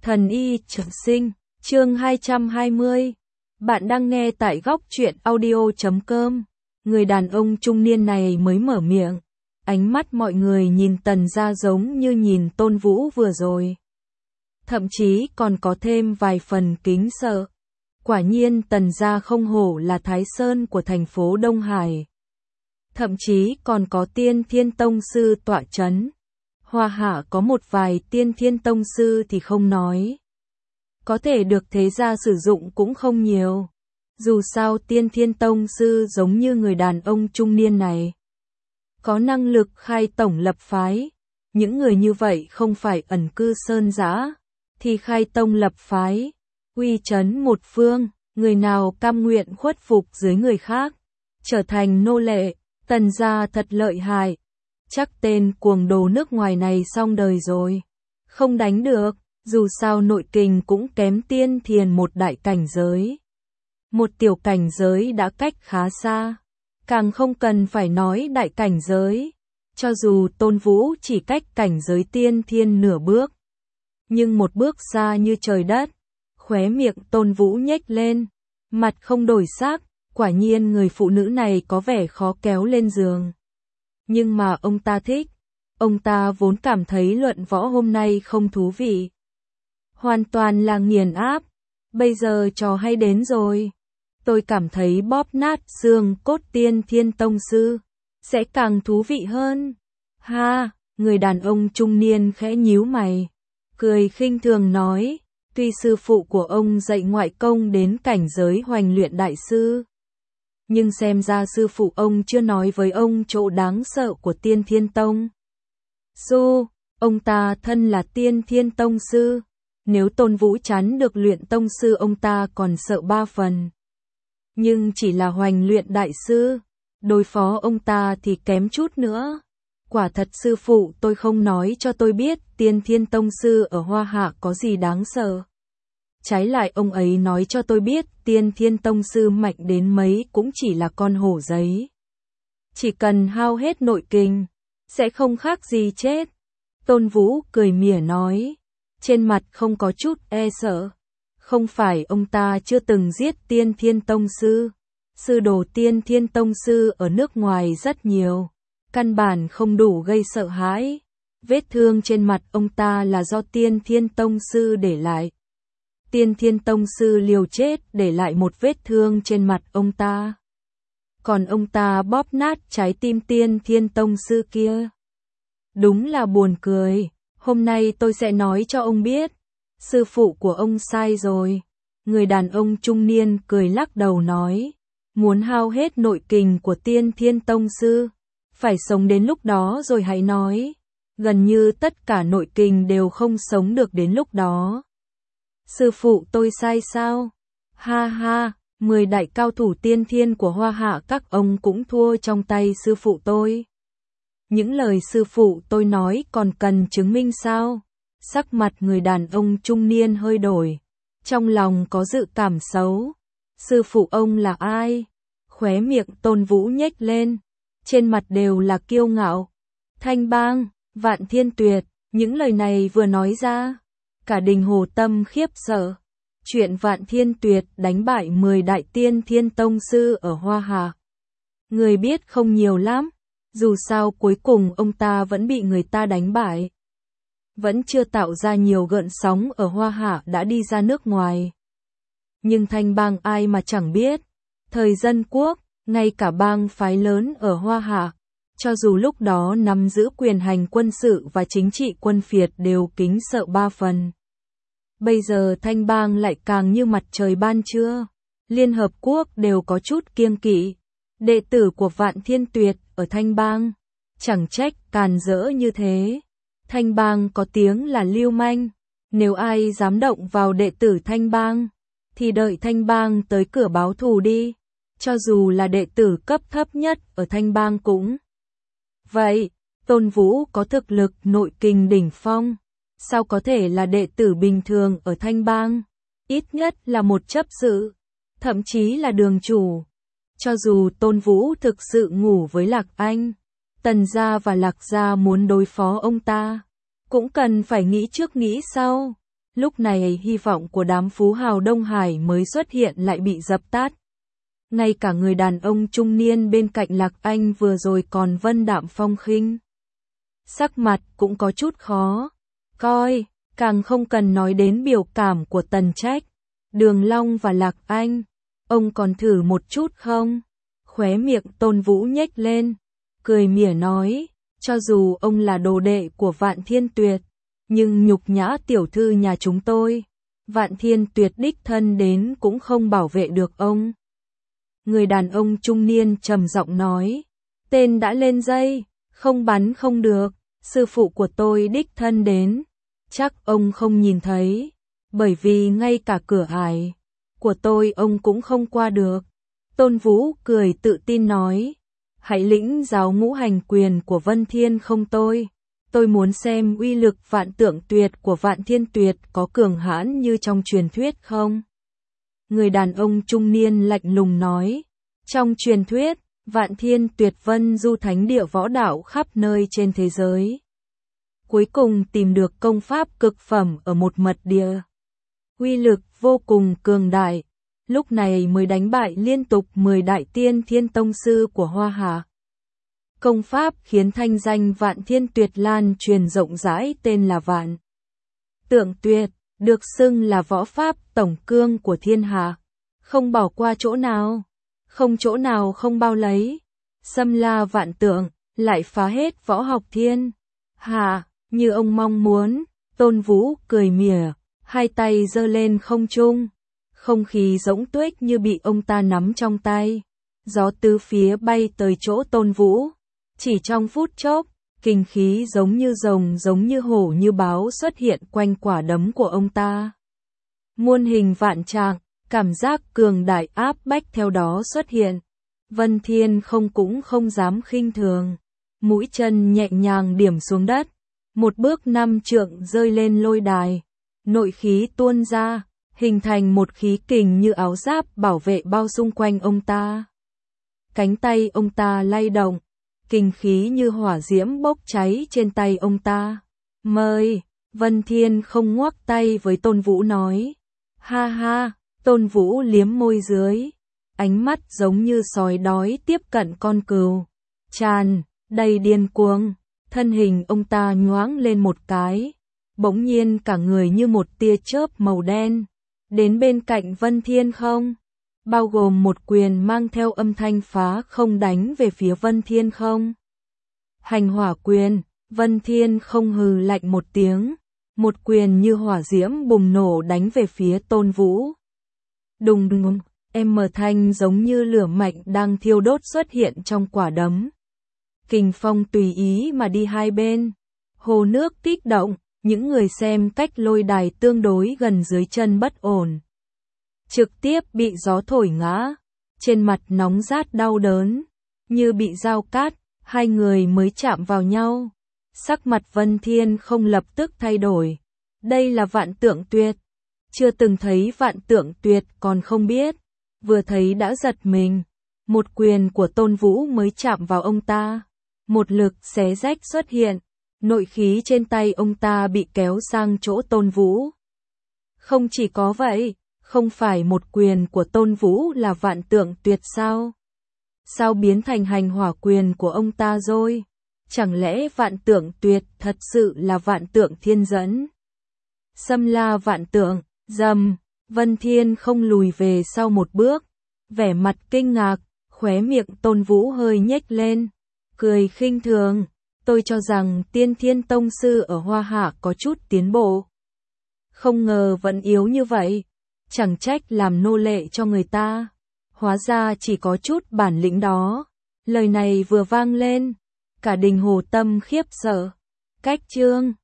Thần y trường sinh, chương 220. Bạn đang nghe tại góc truyện audio.com. Người đàn ông trung niên này mới mở miệng. Ánh mắt mọi người nhìn Tần gia giống như nhìn Tôn Vũ vừa rồi. Thậm chí còn có thêm vài phần kính sợ. Quả nhiên Tần gia không hổ là Thái Sơn của thành phố Đông Hải. Thậm chí còn có Tiên Thiên Tông Sư tọa chấn. Hoa Hạ có một vài Tiên Thiên Tông Sư thì không nói. Có thể được thế gia sử dụng cũng không nhiều. Dù sao Tiên Thiên Tông Sư giống như người đàn ông trung niên này. Có năng lực khai tổng lập phái. Những người như vậy không phải ẩn cư sơn dã, thì khai tông lập phái. Uy chấn một phương, người nào cam nguyện khuất phục dưới người khác. Trở thành nô lệ, Tần gia thật lợi hại. Chắc tên cuồng đồ nước ngoài này xong đời rồi. Không đánh được, dù sao nội kình cũng kém Tiên Thiền một đại cảnh giới. Một tiểu cảnh giới đã cách khá xa. Càng không cần phải nói đại cảnh giới. Cho dù Tôn Vũ chỉ cách cảnh giới Tiên Thiên nửa bước. Nhưng một bước xa như trời đất. Khóe miệng Tôn Vũ nhếch lên. Mặt không đổi sắc. Quả nhiên người phụ nữ này có vẻ khó kéo lên giường. Nhưng mà ông ta thích. Ông ta vốn cảm thấy luận võ hôm nay không thú vị. Hoàn toàn là nghiền áp. Bây giờ trò hay đến rồi. Tôi cảm thấy bóp nát xương cốt Tiên Thiên Tông Sư sẽ càng thú vị hơn. Ha, người đàn ông trung niên khẽ nhíu mày. Cười khinh thường nói. Tuy sư phụ của ông dạy ngoại công đến cảnh giới hoành luyện đại sư. Nhưng xem ra sư phụ ông chưa nói với ông chỗ đáng sợ của Tiên Thiên Tông. Ông ta thân là Tiên Thiên Tông Sư. Nếu Tôn Vũ chắn được luyện tông sư ông ta còn sợ 3 phần. Nhưng chỉ là hoành luyện đại sư. Đối phó ông ta thì kém chút nữa. Quả thật sư phụ tôi không nói cho tôi biết Tiên Thiên Tông Sư ở Hoa Hạ có gì đáng sợ. Trái lại ông ấy nói cho tôi biết Tiên Thiên Tông Sư mạnh đến mấy cũng chỉ là con hổ giấy. Chỉ cần hao hết nội kình, sẽ không khác gì chết. Tôn Vũ cười mỉa nói, trên mặt không có chút e sợ. Không phải ông ta chưa từng giết Tiên Thiên Tông Sư. Sư đồ Tiên Thiên Tông Sư ở nước ngoài rất nhiều. Căn bản không đủ gây sợ hãi. Vết thương trên mặt ông ta là do Tiên Thiên Tông Sư để lại. Tiên Thiên Tông Sư liều chết để lại một vết thương trên mặt ông ta. Còn ông ta bóp nát trái tim Tiên Thiên Tông Sư kia. Đúng là buồn cười. Hôm nay tôi sẽ nói cho ông biết. Sư phụ của ông sai rồi. Người đàn ông trung niên cười lắc đầu nói. Muốn hao hết nội kình của Tiên Thiên Tông Sư. Phải sống đến lúc đó rồi hãy nói. Gần như tất cả nội kình đều không sống được đến lúc đó. Sư phụ tôi sai sao? Ha ha, 10 đại cao thủ tiên thiên của Hoa Hạ các ông cũng thua trong tay sư phụ tôi. Những lời sư phụ tôi nói còn cần chứng minh sao? Sắc mặt người đàn ông trung niên hơi đổi. Trong lòng có dự cảm xấu. Sư phụ ông là ai? Khóe miệng Tôn Vũ nhếch lên. Trên mặt đều là kiêu ngạo. Thanh Bang, Vạn Thiên Tuyệt, những lời này vừa nói ra. Cả đình Hồ Tâm khiếp sợ. Chuyện Vạn Thiên Tuyệt đánh bại 10 đại Tiên Thiên Tông Sư ở Hoa Hạ. Người biết không nhiều lắm. Dù sao cuối cùng ông ta vẫn bị người ta đánh bại. Vẫn chưa tạo ra nhiều gợn sóng ở Hoa Hạ đã đi ra nước ngoài. Nhưng Thanh Bang ai mà chẳng biết. Thời Dân Quốc, ngay cả bang phái lớn ở Hoa Hạ. Cho dù lúc đó nắm giữ quyền hành quân sự và chính trị quân phiệt đều kính sợ 3 phần. Bây giờ Thanh Bang lại càng như mặt trời ban trưa. Liên Hợp Quốc đều có chút kiêng kỵ. Đệ tử của Vạn Thiên Tuyệt ở Thanh Bang. Chẳng trách càn rỡ như thế. Thanh Bang có tiếng là lưu manh. Nếu ai dám động vào đệ tử Thanh Bang, thì đợi Thanh Bang tới cửa báo thù đi. Cho dù là đệ tử cấp thấp nhất ở Thanh Bang cũng. Vậy, Tôn Vũ có thực lực nội kình đỉnh phong. Sao có thể là đệ tử bình thường ở Thanh Bang? Ít nhất là một chấp sự. Thậm chí là đường chủ. Cho dù Tôn Vũ thực sự ngủ với Lạc Anh, Tần gia và Lạc gia muốn đối phó ông ta, cũng cần phải nghĩ trước nghĩ sau. Lúc này hy vọng của đám phú hào Đông Hải mới xuất hiện lại bị dập tắt. Ngay cả người đàn ông trung niên bên cạnh Lạc Anh vừa rồi còn vân đạm phong khinh. Sắc mặt cũng có chút khó coi, càng không cần nói đến biểu cảm của Tần Trách, Đường Long và Lạc Anh. Ông còn thử một chút không? Khóe miệng Tôn Vũ nhếch lên, cười mỉa nói, cho dù ông là đồ đệ của Vạn Thiên Tuyệt, nhưng nhục nhã tiểu thư nhà chúng tôi, Vạn Thiên Tuyệt đích thân đến cũng không bảo vệ được ông. Người đàn ông trung niên trầm giọng nói, tên đã lên dây, không bắn không được, sư phụ của tôi đích thân đến, chắc ông không nhìn thấy, bởi vì ngay cả cửa ải của tôi ông cũng không qua được. Tôn Vũ cười tự tin nói, hãy lĩnh giáo ngũ hành quyền của Vân Thiên không tôi muốn xem uy lực Vạn Tượng Tuyệt của Vạn Thiên Tuyệt có cường hãn như trong truyền thuyết không? Người đàn ông trung niên lạnh lùng nói, trong truyền thuyết, Vạn Thiên Tuyệt vân du thánh địa võ đạo khắp nơi trên thế giới. Cuối cùng tìm được công pháp cực phẩm ở một mật địa. Uy lực vô cùng cường đại, lúc này mới đánh bại liên tục 10 đại tiên thiên tông sư của Hoa Hạ. Công pháp khiến thanh danh Vạn Thiên Tuyệt lan truyền rộng rãi tên là Vạn Tượng Tuyệt, được xưng là võ pháp tổng cương của thiên hạ, không bỏ qua chỗ nào, không chỗ nào không bao lấy, xâm la vạn tượng, lại phá hết võ học thiên hạ, như ông mong muốn. Tôn Vũ cười mỉa, hai tay giơ lên không trung, không khí rỗng tuếch như bị ông ta nắm trong tay, gió tứ phía bay tới chỗ Tôn Vũ. Chỉ trong phút chốc, kinh khí giống như rồng giống như hổ như báo xuất hiện quanh quả đấm của ông ta. Muôn hình vạn trạng, cảm giác cường đại áp bách theo đó xuất hiện. Vân Thiên cũng không dám khinh thường, mũi chân nhẹ nhàng điểm xuống đất, một bước 5 trượng rơi lên lôi đài, nội khí tuôn ra, hình thành một khí kình như áo giáp bảo vệ bao xung quanh ông ta. Cánh tay ông ta lay động, kinh khí như hỏa diễm bốc cháy trên tay ông ta. Mời, Vân Thiên không ngoắc tay với Tôn Vũ nói. Ha ha, Tôn Vũ liếm môi dưới, ánh mắt giống như sói đói tiếp cận con cừu. Tràn, đầy điên cuồng, thân hình ông ta nhoáng lên một cái, bỗng nhiên cả người như một tia chớp màu đen, đến bên cạnh Vân Thiên không, bao gồm một quyền mang theo âm thanh phá không đánh về phía Vân Thiên không. Hành hỏa quyền, Vân Thiên không hừ lạnh một tiếng, một quyền như hỏa diễm bùng nổ đánh về phía Tôn Vũ. Đùng đùng, thanh giống như lửa mạnh đang thiêu đốt xuất hiện trong quả đấm. Kình phong tùy ý mà đi hai bên, hồ nước kích động, những người xem cách lôi đài tương đối gần dưới chân bất ổn, trực tiếp bị gió thổi ngã, trên mặt nóng rát đau đớn, như bị dao cát, hai người mới chạm vào nhau. Sắc mặt Vân Thiên không lập tức thay đổi, đây là Vạn Tượng Tuyệt, chưa từng thấy Vạn Tượng Tuyệt còn không biết, vừa thấy đã giật mình, một quyền của Tôn Vũ mới chạm vào ông ta, một lực xé rách xuất hiện, nội khí trên tay ông ta bị kéo sang chỗ Tôn Vũ. Không chỉ có vậy, không phải một quyền của Tôn Vũ là Vạn Tượng Tuyệt sao? Sao biến thành hành hỏa quyền của ông ta rồi? Chẳng lẽ Vạn Tượng Tuyệt thật sự là Vạn Tượng Thiên dẫn? Xâm la vạn tượng, dầm, Vân Thiên không lùi về sau một bước, vẻ mặt kinh ngạc, khóe miệng Tôn Vũ hơi nhếch lên, cười khinh thường, tôi cho rằng Tiên Thiên Tông Sư ở Hoa Hạ có chút tiến bộ. Không ngờ vẫn yếu như vậy, chẳng trách làm nô lệ cho người ta, hóa ra chỉ có chút bản lĩnh đó. Lời này vừa vang lên, cả Đình Hồ Tâm khiếp sợ. Cách chương